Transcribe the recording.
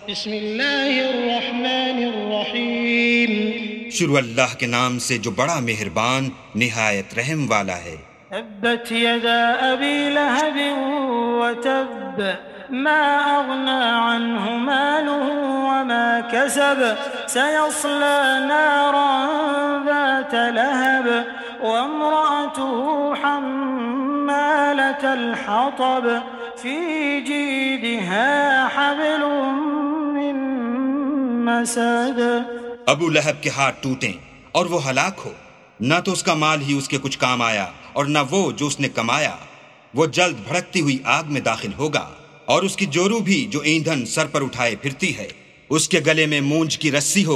बिस्मिल्लाहिर्रहमानिर्रहीम। शुरू अल्लाह के नाम से जो बड़ा मेहरबान निहायत रहम वाला है। तब्बत यदा अबी लहब व तब मा अगना अन्हु मालुहु व मा कसब सयस्ला नारन ज़ात लहब व इम्रअतुहु हम्मालतल हतब फी जीदिहा हब्लुम मिन मसद। अबू लहब के हाथ टूटें और वो हलाक हो, न तो उसका माल ही उसके कुछ काम आया और न वो जो उसने कमाया। वो जल्द भड़कती हुई आग में दाखिल होगा और उसकी जोरू भी जो ईंधन सर पर उठाए फिरती है, उसके गले में मूंज की रस्सी हो।